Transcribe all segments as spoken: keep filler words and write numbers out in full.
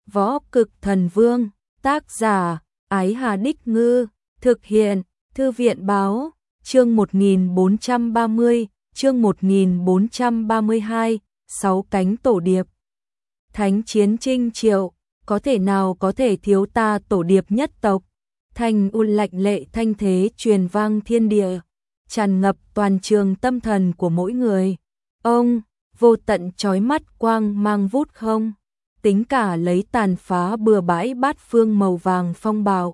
Võ Cực Thần Vương, tác giả, Ái Hà Đích Ngư, thực hiện, Thư viện báo, chương một nghìn bốn trăm ba mươi, chương một nghìn bốn trăm ba mươi hai, sáu cánh tổ điệp. Thánh chiến Trinh Triệu, có thể nào có thể thiếu ta tổ điệp nhất tộc. Thanh u lạnh lệ thanh thế truyền vang thiên địa, tràn ngập toàn trường tâm thần của mỗi người. Ông, vô tận chói mắt quang mang vút không, tính cả lấy tàn phá bừa bãi bát phương màu vàng phong bạo.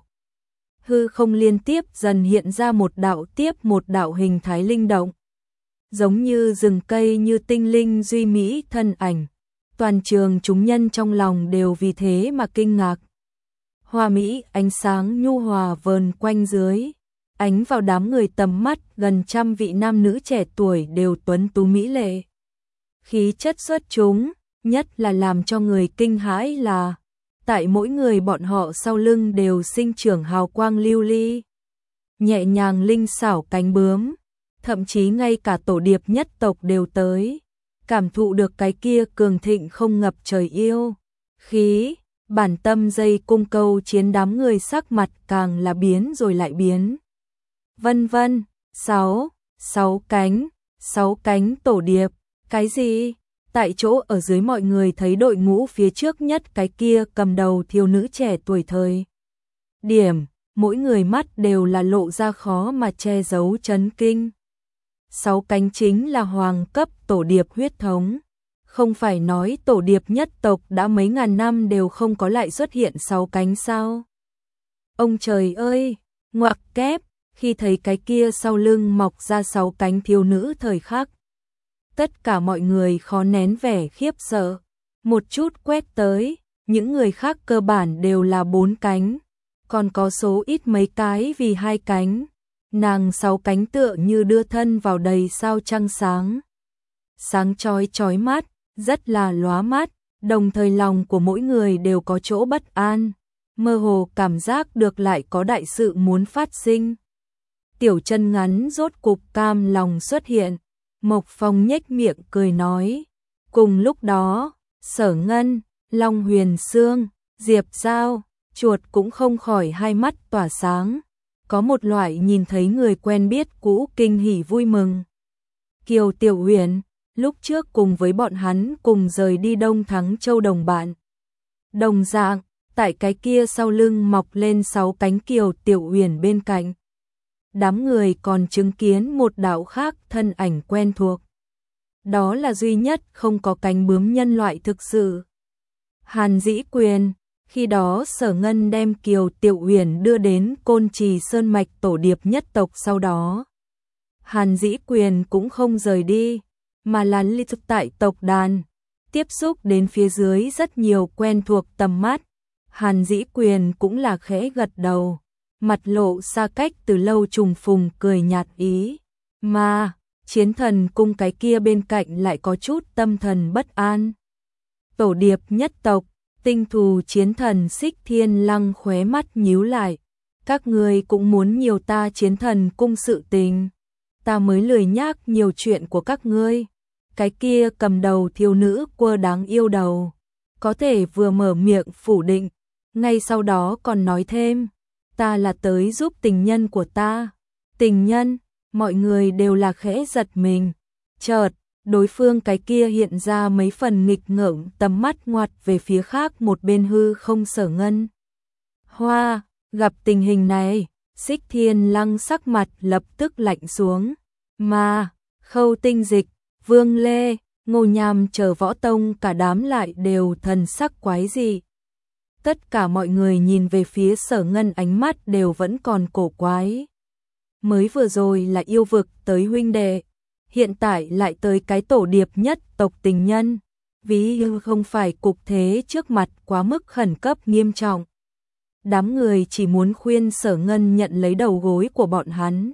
Hư không liên tiếp dần hiện ra một đạo tiếp một đạo hình thái linh động, giống như rừng cây như tinh linh duy mỹ thân ảnh. Toàn trường chúng nhân trong lòng đều vì thế mà kinh ngạc. Hoa mỹ ánh sáng nhu hòa vờn quanh dưới, ánh vào đám người tầm mắt gần trăm vị nam nữ trẻ tuổi đều tuấn tú mỹ lệ. Khí chất xuất chúng, nhất là làm cho người kinh hãi là tại mỗi người bọn họ sau lưng đều sinh trưởng hào quang lưu ly, nhẹ nhàng linh xảo cánh bướm, thậm chí ngay cả tổ điệp nhất tộc đều tới, cảm thụ được cái kia cường thịnh không ngập trời yêu khí. Bản tâm dây cung câu chiến đám người sắc mặt càng là biến rồi lại biến. Vân vân, sáu, sáu cánh, sáu cánh tổ điệp, cái gì? Tại chỗ ở dưới mọi người thấy đội ngũ phía trước nhất cái kia cầm đầu thiếu nữ trẻ tuổi thời điểm, mỗi người mắt đều là lộ ra khó mà che giấu chấn kinh. Sáu cánh chính là hoàng cấp tổ điệp huyết thống. Không phải nói tổ điệp nhất tộc đã mấy ngàn năm đều không có lại xuất hiện sáu cánh sao? Ông trời ơi, ngoặc kép, khi thấy cái kia sau lưng mọc ra sáu cánh thiếu nữ thời khắc. Tất cả mọi người khó nén vẻ khiếp sợ, một chút quét tới, những người khác cơ bản đều là bốn cánh, còn có số ít mấy cái vì hai cánh. Nàng sáu cánh tựa như đưa thân vào đầy sao trăng sáng. Sáng chói chói mắt, rất là lóa mắt, đồng thời lòng của mỗi người đều có chỗ bất an, mơ hồ cảm giác được lại có đại sự muốn phát sinh. Tiểu Chân Ngắn rốt cục cam lòng xuất hiện, Mộc Phong nhếch miệng cười nói. Cùng lúc đó, Sở Ngân, Long Huyền Sương, Diệp Giao, Chuột cũng không khỏi hai mắt tỏa sáng, có một loại nhìn thấy người quen biết cũ kinh hỉ vui mừng. Kiều Tiểu Huyền lúc trước cùng với bọn hắn cùng rời đi Đông Thắng Châu đồng bạn. Đồng dạng, tại cái kia sau lưng mọc lên sáu cánh Kiều Tiểu Huyền bên cạnh. Đám người còn chứng kiến một đạo khác thân ảnh quen thuộc. Đó là duy nhất không có cánh bướm nhân loại thực sự. Hàn Dĩ Quyền, khi đó Sở Ngân đem Kiều Tiểu Huyền đưa đến Côn Trì Sơn Mạch tổ điệp nhất tộc sau đó. Hàn Dĩ Quyền cũng không rời đi, mà là liên tục tại tộc đàn, tiếp xúc đến phía dưới rất nhiều quen thuộc tầm mắt. Hàn Dĩ Quyền cũng là khẽ gật đầu, mặt lộ xa cách từ lâu trùng phùng cười nhạt ý, mà chiến thần cung cái kia bên cạnh lại có chút tâm thần bất an. Tổ điệp nhất tộc, tinh thù chiến thần Xích Thiên Lăng khóe mắt nhíu lại, các ngươi cũng muốn nhiều ta chiến thần cung sự tình, ta mới lười nhác nhiều chuyện của các ngươi. Cái kia cầm đầu thiếu nữ quơ đáng yêu đầu, có thể vừa mở miệng phủ định, ngay sau đó còn nói thêm, ta là tới giúp tình nhân của ta. Tình nhân, mọi người đều là khẽ giật mình. Chợt, đối phương cái kia hiện ra mấy phần nghịch ngợm tầm mắt ngoặt về phía khác một bên hư không Sở Ngân. Hoa, gặp tình hình này, Xích Thiên Lăng sắc mặt lập tức lạnh xuống, mà Khâu Tinh Dịch, Vương Lê, Ngô Nham chờ Võ Tông cả đám lại đều thần sắc quái dị. Tất cả mọi người nhìn về phía Sở Ngân ánh mắt đều vẫn còn cổ quái. Mới vừa rồi là yêu vực tới huynh đệ, hiện tại lại tới cái tổ điệp nhất tộc tình nhân, ví như không phải cục thế trước mặt quá mức khẩn cấp nghiêm trọng. Đám người chỉ muốn khuyên Sở Ngân nhận lấy đầu gối của bọn hắn.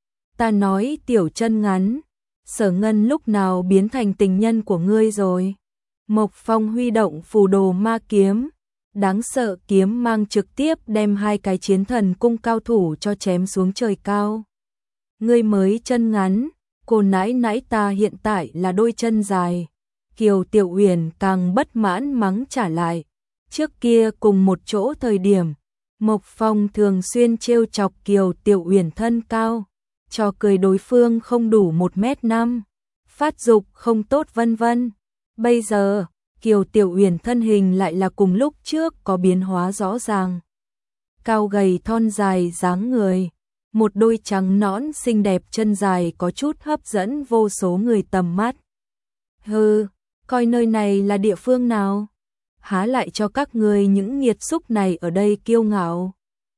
Ta nói Tiểu Chân Ngắn, Sở Ngân lúc nào biến thành tình nhân của ngươi rồi? Mộc Phong huy động phù đồ ma kiếm, đáng sợ kiếm mang trực tiếp đem hai cái chiến thần cung cao thủ cho chém xuống trời cao. Ngươi mới chân ngắn, cô nãi nãi ta hiện tại là đôi chân dài. Kiều Tiểu Huyền càng bất mãn mắng trả lại, Trước kia cùng một chỗ thời điểm, Mộc Phong thường xuyên trêu chọc Kiều Tiểu Uyển thân cao, cho cười đối phương không đủ một mét năm, phát dục không tốt vân vân. Bây giờ, Kiều Tiểu Uyển thân hình lại là cùng lúc trước có biến hóa rõ ràng. Cao gầy thon dài dáng người, một đôi trắng nõn xinh đẹp chân dài có chút hấp dẫn vô số người tầm mắt. Hừ, coi nơi này là địa phương nào? Há lại cho các người những nghiệt xúc này ở đây kiêu ngạo.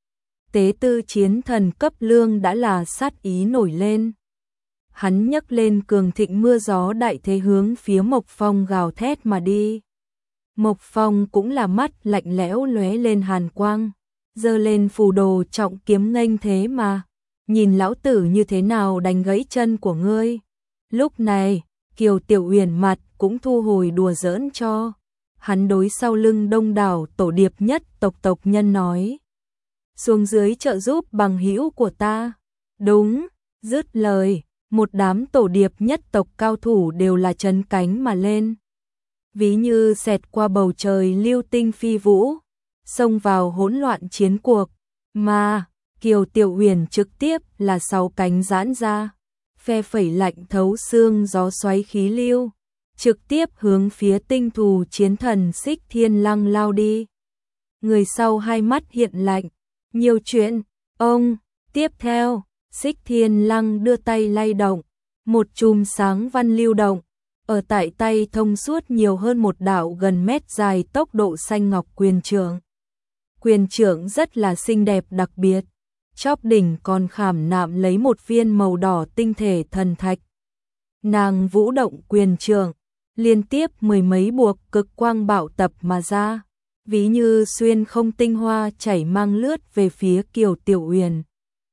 Tế tư chiến thần cấp lương đã là sát ý nổi lên. Hắn nhấc lên cường thịnh mưa gió đại thế hướng phía Mộc Phong gào thét mà đi. Mộc Phong cũng là mắt lạnh lẽo lóe lên hàn quang, giơ lên phù đồ trọng kiếm nghênh thế mà, nhìn lão tử như thế nào đánh gãy chân của ngươi. Lúc này, Kiều Tiểu Uyển mặt cũng thu hồi đùa giỡn cho. Hắn đối sau lưng đông đảo tổ điệp nhất tộc tộc nhân nói: xuống dưới trợ giúp bằng hữu của ta. Đúng, dứt lời, một đám tổ điệp nhất tộc cao thủ đều là chấn cánh mà lên. Ví như xẹt qua bầu trời lưu tinh phi vũ, xông vào hỗn loạn chiến cuộc, mà Kiều Tiểu Uyển trực tiếp là sáu cánh giãn ra, phe phẩy lạnh thấu xương gió xoáy khí lưu, trực tiếp hướng phía tinh thù chiến thần Xích Thiên Lăng lao đi. Người sau hai mắt hiện lạnh, nhiều chuyện, ông, tiếp theo, Xích Thiên Lăng đưa tay lay động, một chùm sáng văn lưu động, ở tại tay thông suốt nhiều hơn một đạo gần mét dài tốc độ xanh ngọc quyền trượng. Quyền trượng rất là xinh đẹp đặc biệt, chóp đỉnh còn khảm nạm lấy một viên màu đỏ tinh thể thần thạch. Nàng vũ động quyền trượng, liên tiếp mười mấy buộc cực quang bạo tập mà ra, ví như xuyên không tinh hoa chảy mang lướt về phía Kiều Tiểu Uyển.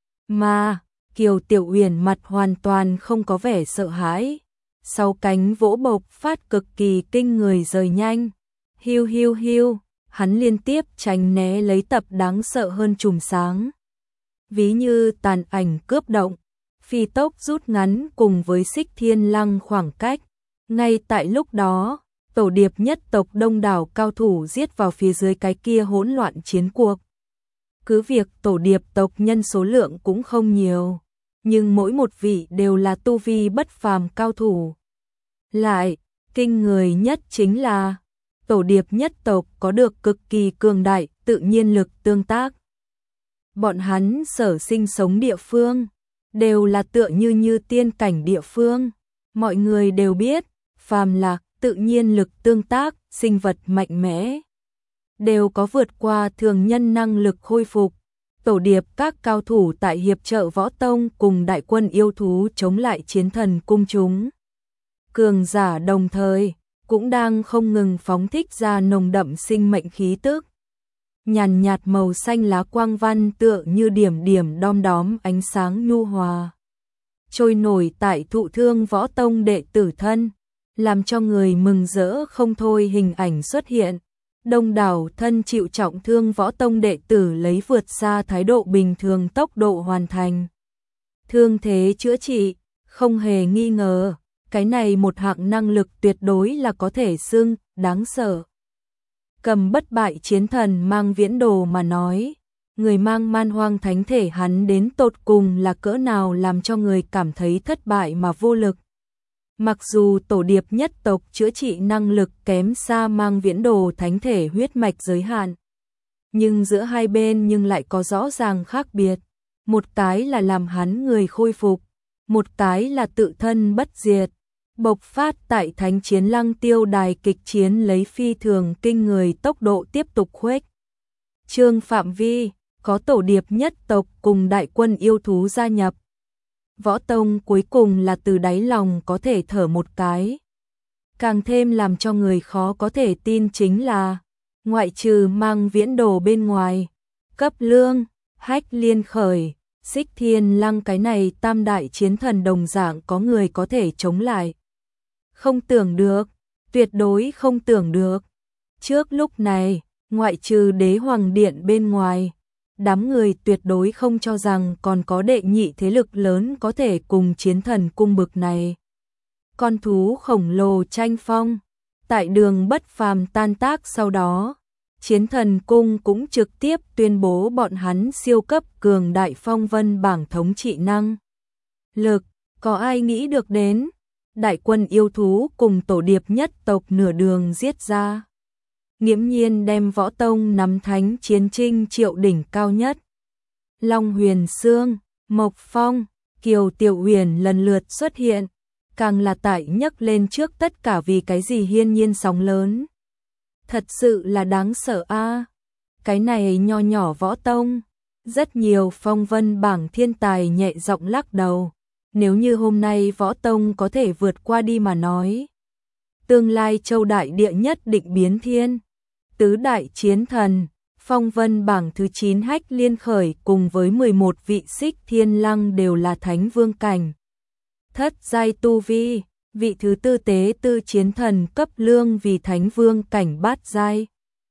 Mà, Kiều Tiểu Uyển mặt hoàn toàn không có vẻ sợ hãi, sau cánh vỗ bộc phát cực kỳ kinh người rời nhanh. Hiu hiu hiu, hắn liên tiếp tránh né lấy tập đáng sợ hơn chùm sáng. Ví như tàn ảnh cướp động, phi tốc rút ngắn cùng với Xích Thiên Lăng khoảng cách. Ngay tại lúc đó, tổ điệp nhất tộc đông đảo cao thủ giết vào phía dưới cái kia hỗn loạn chiến cuộc. Cứ việc tổ điệp tộc nhân số lượng cũng không nhiều, nhưng mỗi một vị đều là tu vi bất phàm cao thủ. Lại, kinh người nhất chính là tổ điệp nhất tộc có được cực kỳ cường đại tự nhiên lực tương tác. Bọn hắn sở sinh sống địa phương đều là tựa như như tiên cảnh địa phương. Mọi người đều biết, phàm là tự nhiên lực tương tác, sinh vật mạnh mẽ đều có vượt qua thường nhân năng lực khôi phục. Tổ điệp các cao thủ tại hiệp trợ võ tông cùng đại quân yêu thú chống lại chiến thần cung chúng. Cường giả đồng thời cũng đang không ngừng phóng thích ra nồng đậm sinh mệnh khí tức. Nhàn nhạt màu xanh lá quang văn tựa như điểm điểm đom đóm ánh sáng nhu hòa, trôi nổi tại thụ thương võ tông đệ tử thân, làm cho người mừng rỡ không thôi. Hình ảnh xuất hiện, đông đảo thân chịu trọng thương võ tông đệ tử lấy vượt xa thái độ bình thường tốc độ hoàn thành thương thế chữa trị. Không hề nghi ngờ, cái này một hạng năng lực tuyệt đối là có thể xưng đáng sợ. Cầm bất bại chiến thần mang viễn đồ mà nói, người mang man hoang thánh thể hắn đến tột cùng là cỡ nào làm cho người cảm thấy thất bại mà vô lực. Mặc dù tổ điệp nhất tộc chữa trị năng lực kém xa mang viễn đồ thánh thể huyết mạch giới hạn, nhưng giữa hai bên nhưng lại có rõ ràng khác biệt. Một cái là làm hắn người khôi phục, một cái là tự thân bất diệt. Bộc phát tại thánh chiến lăng tiêu đài kịch chiến lấy phi thường kinh người tốc độ tiếp tục khuếch trương phạm vi, có tổ điệp nhất tộc cùng đại quân yêu thú gia nhập. Võ tông cuối cùng là từ đáy lòng có thể thở một cái. Càng thêm làm cho người khó có thể tin chính là, ngoại trừ mang viễn đồ bên ngoài, cấp lương, hách liên khởi, Xích Thiên Lăng cái này tam đại chiến thần đồng dạng có người có thể chống lại. Không tưởng được, tuyệt đối không tưởng được. Trước lúc này, ngoại trừ đế hoàng điện bên ngoài, đám người tuyệt đối không cho rằng còn có đệ nhị thế lực lớn có thể cùng chiến thần cung bực này. Con thú khổng lồ tranh phong, tại đường bất phàm tan tác sau đó, Chiến thần cung cũng trực tiếp tuyên bố bọn hắn siêu cấp cường đại phong vân bảng thống trị năng lực, có ai nghĩ được đến, đại quân yêu thú cùng tổ điệp nhất tộc nửa đường giết ra. Nghiễm nhiên đem võ tông nắm thánh chiến trinh triệu đỉnh cao nhất. Long Huyền Sương, Mộc Phong, Kiều Tiểu Huyền lần lượt xuất hiện, càng là tại nhấc lên trước tất cả vì cái gì hiên nhiên sóng lớn. Thật sự là đáng sợ a. Cái này nho nhỏ võ tông, rất nhiều phong vân bảng thiên tài nhẹ giọng lắc đầu. Nếu như hôm nay võ tông có thể vượt qua đi mà nói, tương lai châu đại địa nhất định biến thiên. Tứ đại chiến thần, phong vân bảng thứ chín Hách Liên Khởi cùng với mười một vị Xích Thiên Lăng đều là thánh vương cảnh. Thất giai tu vi, vị thứ tư Tế Tư chiến thần cấp lương vì thánh vương cảnh bát giai.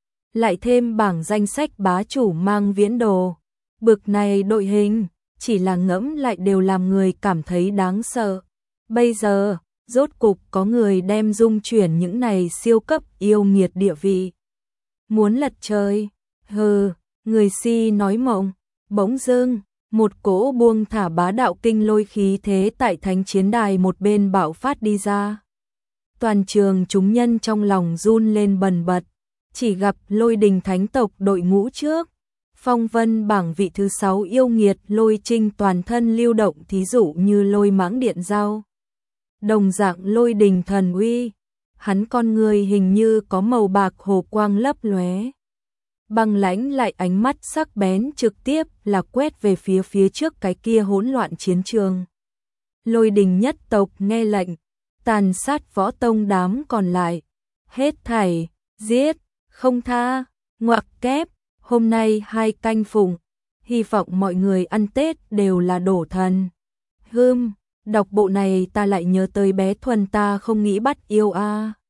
Lại thêm bảng danh sách bá chủ Mang Viễn Đồ, bực này đội hình, chỉ là ngẫm lại đều làm người cảm thấy đáng sợ. Bây giờ, rốt cục có người đem dung chuyển những này siêu cấp yêu nghiệt địa vị. Muốn lật trời, hừ, người si nói mộng, bỗng dưng, một cỗ buông thả bá đạo kinh lôi khí thế tại thánh chiến đài một bên bạo phát đi ra. Toàn trường chúng nhân trong lòng run lên bần bật, chỉ gặp Lôi Đình thánh tộc đội ngũ trước. Phong vân bảng vị thứ sáu yêu nghiệt Lôi Trinh toàn thân lưu động thí dụ như lôi mãng điện dao. Đồng dạng Lôi Đình thần uy, hắn con người hình như có màu bạc hồ quang lấp lóe. Băng lãnh lại ánh mắt sắc bén trực tiếp là quét về phía phía trước cái kia hỗn loạn chiến trường. Lôi Đình nhất tộc nghe lệnh, tàn sát võ tông đám còn lại, hết thảy, giết, không tha, ngoặc kép. Hôm nay hai canh phụng, hy vọng mọi người ăn Tết đều là đổ thần. Hưm, đọc bộ này ta lại nhớ tới bé Thuần ta không nghĩ bắt yêu a.